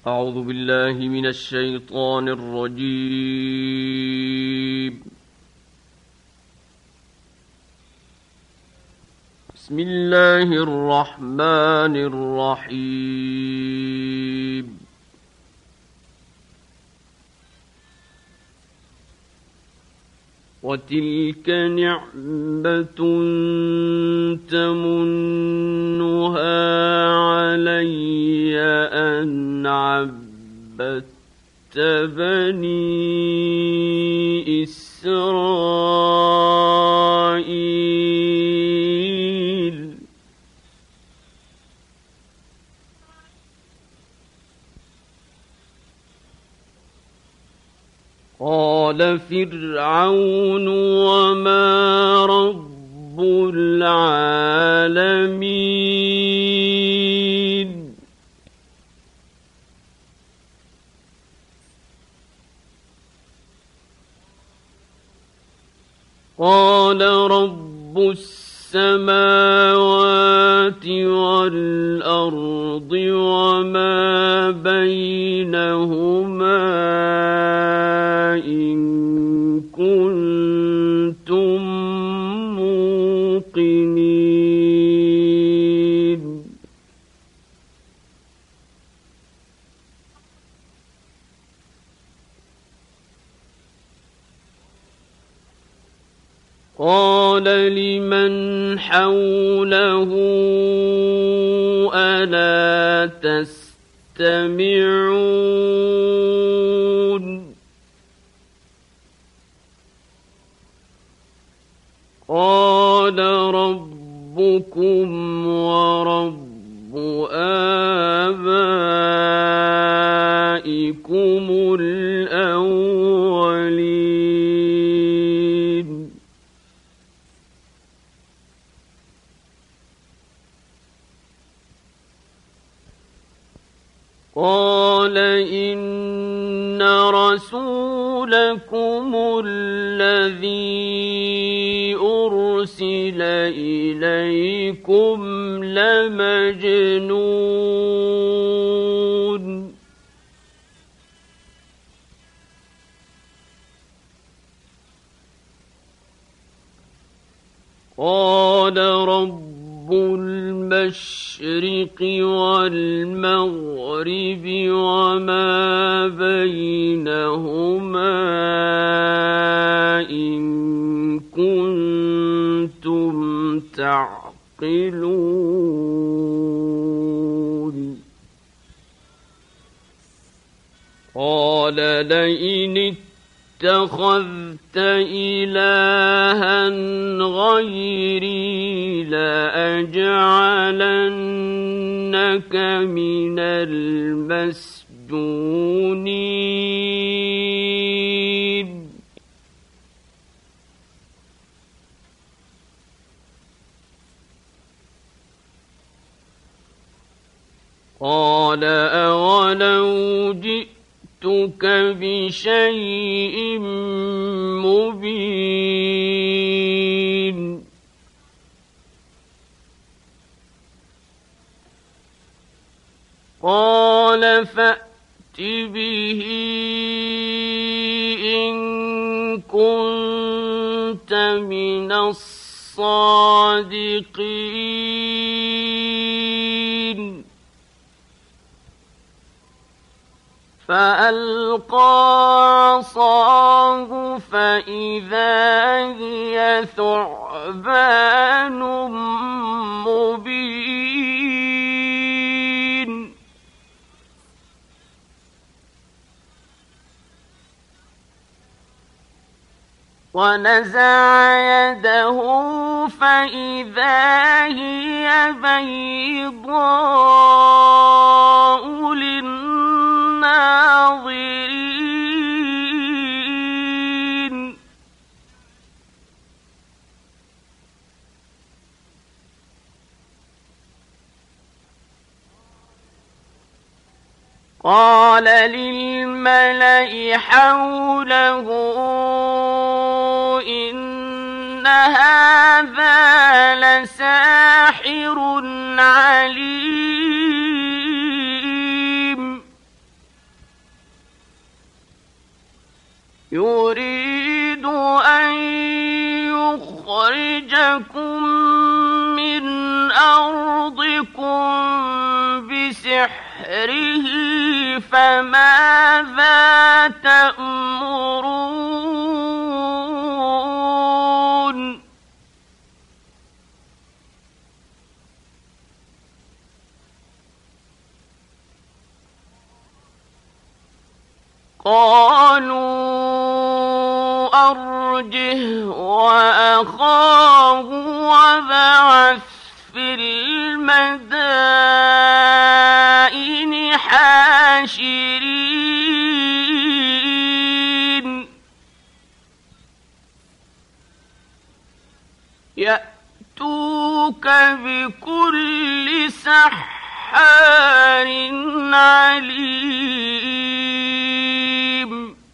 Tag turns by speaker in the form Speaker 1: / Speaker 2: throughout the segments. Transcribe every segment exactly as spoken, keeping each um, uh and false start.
Speaker 1: أعوذ بالله من الشيطان الرجيم. بسم الله الرحمن الرحيم. وتلك نعمة تمنها علي أن عبدت بني إسرائيل. قال فرعون وما رب العالمين. قال رب السماوات والأرض وما بينهما إن كنتم موقنين. قال لمن حوله ألا تستمعون. قال ربكم ورب آبائكم الأولين. قال إن رسولكم الذي أرسل إليكم لمجنون. قال رب المشرق والمغرب وما بينهما إن كنتم تعقلون. قال لئن اتخذت إلها غيري لأجعلنك من المسجونين. قال أولو جئتك بشيء مبين. قال فأت به إن كنت من الصادقين. فألقى عصاه فإذا هي ثعبان مبين. ونزع يده فإذا هي بيضاء للناظرين. قال للملأ حوله إن هذا لساحر. ساحر عليم يريد أن يخرجكم من أرضكم بسحره فماذا تأمرون قالوا أرجه وأخاه وابعث في المدائن حاشرين يأتوك بكل سحار عليم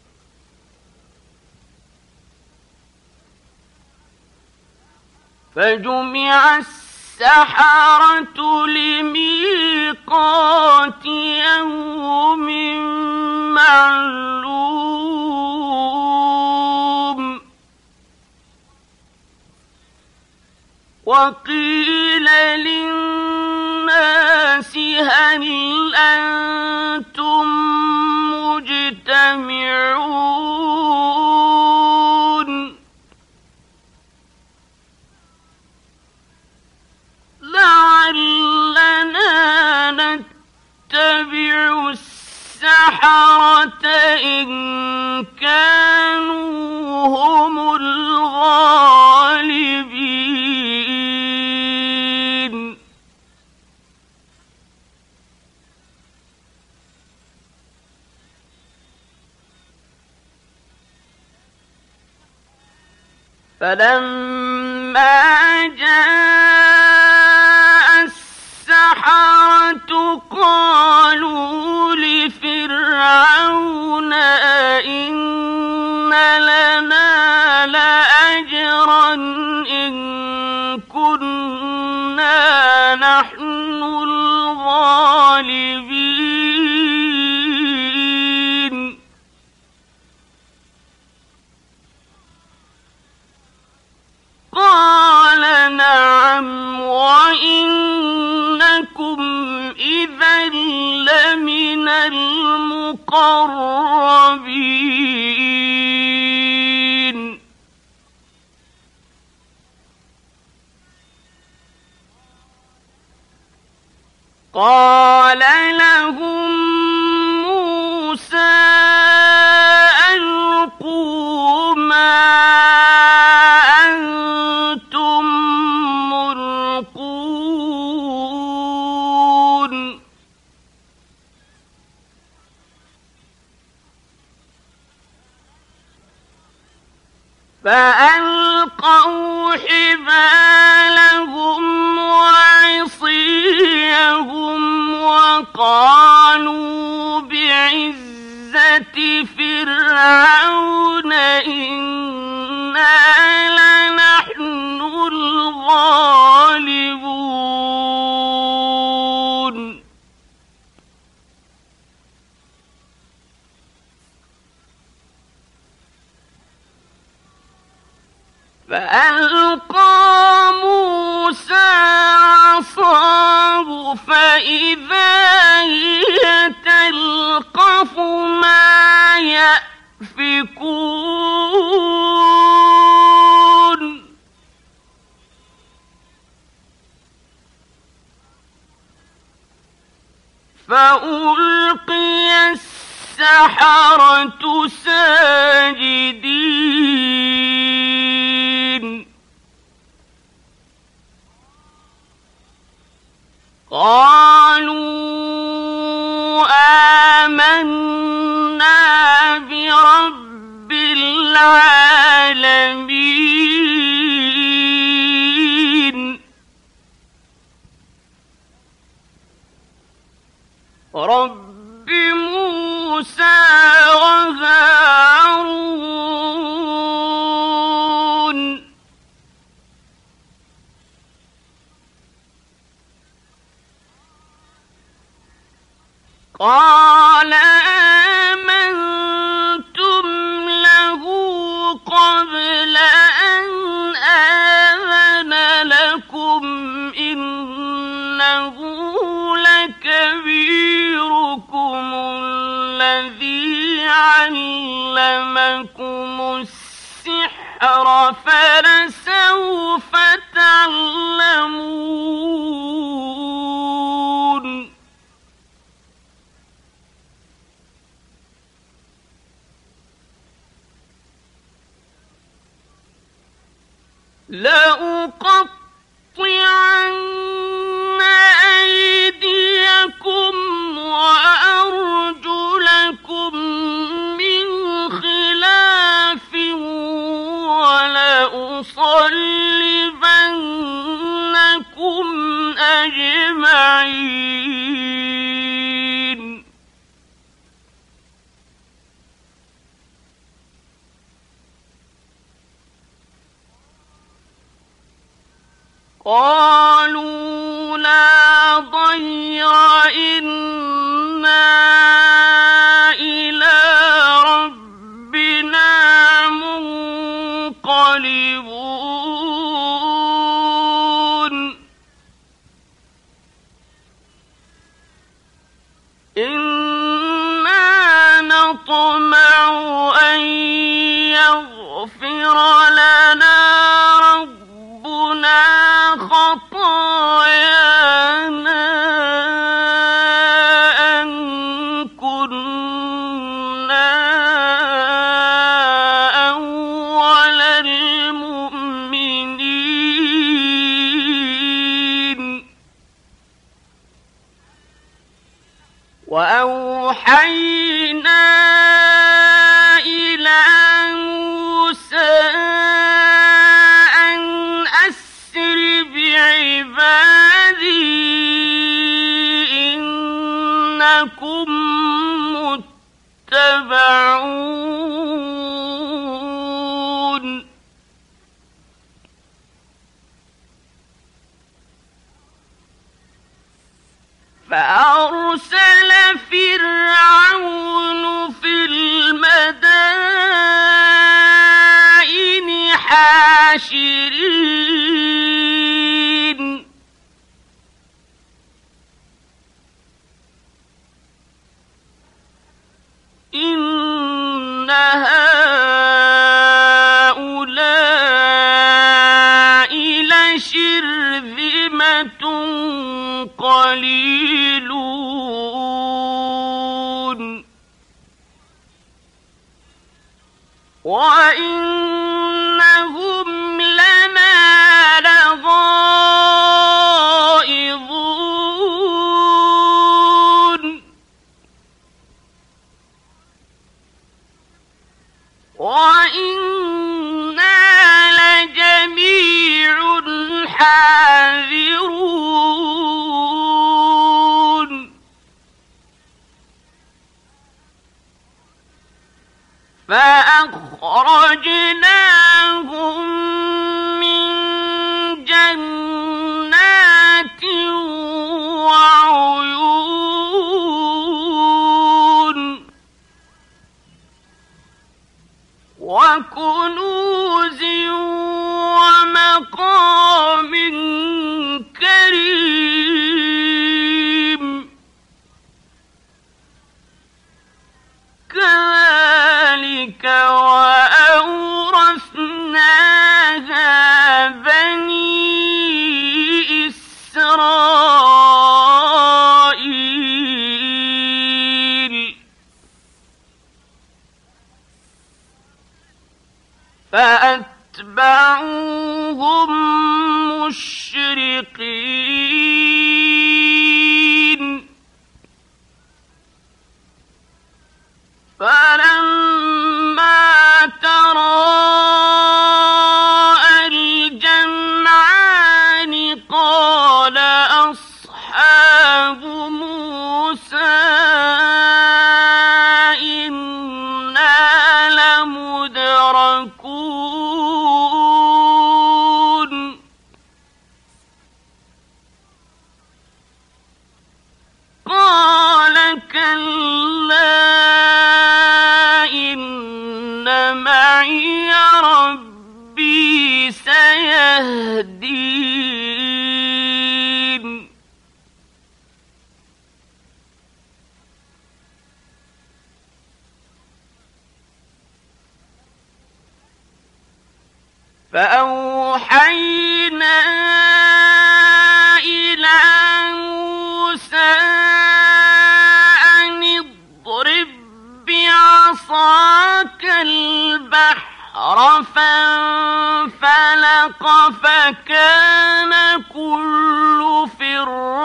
Speaker 1: فجمع السحرة لميقات يوم معلوم وقيل للناس هل أنتم مجتمعون لعلنا نتبع السحرة إن كانوا هم الغالبين فلما جاء السحرة قالوا لفرعون أئن لنا لأجرا إن كنا نحن الغالبين قال نعم وإنكم إذا لمن المقربين قال لهم موسى ألقوا ما أنتم ملقون فألقوا حبالهم وعصيهم وقالوا بعزة فرعون إنا لنحن الغالبون فألقى موسى عصاه فإذا هي تلقف ما يأفكون فألقي السحرة ساجدين قالوا آمنا برب العالمين رب موسى وهارون قال آمنتم عَلَّمَكُمُ السِّحْرَ فَلَسَوْفَ تَعْلَمُونَ لَأُقَطِّعَنَّ أَيْدِيَكُمْ وَأَرْجُلَكُم مِّنْ خِلَافٍ وَلَأُصَلِّبَنَّكُمْ أَجْمَعِينَ قَالُوا لَا ضَيْرَ إِنَّا إِلَىٰ رَبِّنَا مُنقَلِبُونَ إِنَّا نَطْمَعُ أَن يَغْفِرَ لَنَا رَبُّنَا خَطَايَانَا أَن كُنَّا أَوَّلَ الْمُؤْمِنِينَ وَأَوْحَيْنَا إِلَىٰ مُوسَىٰ أَنْ أَسْرِ بِعِبَادِي إِنَّكُم مُّتَّبَعُونَ فَأَرْسَلَ فِرْعَوْنُ فِي الْمَدَائِنِ حَاشِرِينَ إِنَّ هَٰؤُلَاءِ لَشِرْذِمَةٌ قَلِيلُونَ وَإِنَّهُمْ لَنَا لَغَائِظُونَ وَإِنَّا لَجَمِيعٌ حَاذِرُونَ فَأَخْرَجْنَاهُم مِّن جَنَّاتٍ وَعُيُونٍ وَكُنُوزٍ وَمَقَامٍ كَرِيمٍ كَذَٰلِكَ وَأَوْرَثْنَاهَا بَنِي إِسْرَائِيلَ فَأَتْبَعُوهُم مُّشْرِقِينَ فَلَمَّا تَرَاءَى الْجَمْعَانِ قَالَ أَصْحَابُ مُوسَىٰ إِنَّا لَمُدْرَكُونَ قَالَ كَلَّا إِنَّ مَعِيَ رَبِّي سَيَهْدِينِ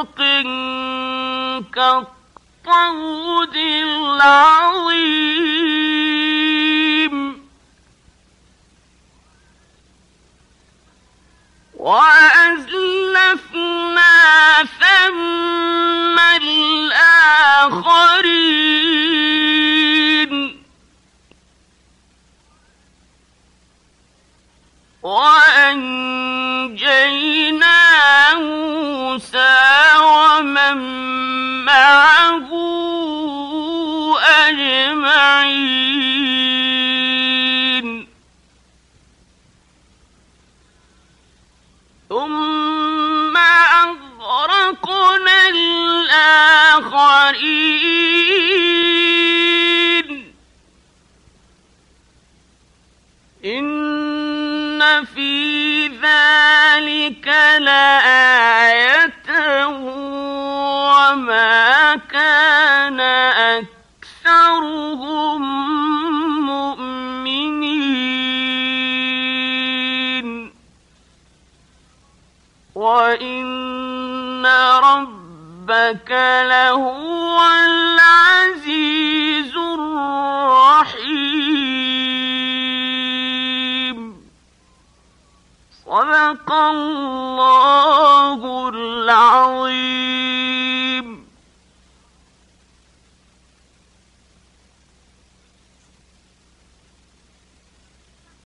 Speaker 1: برق كالطود العظيم وأزلفنا ثم الآخرين وأنجينا موسى ومن معه أجمعين ثم أغرقنا الآخرين إن في ذلك لآية وما كان أكثرهم مؤمنين وإن ربك لهو العزيز الرحيم. صدق الله العظيم.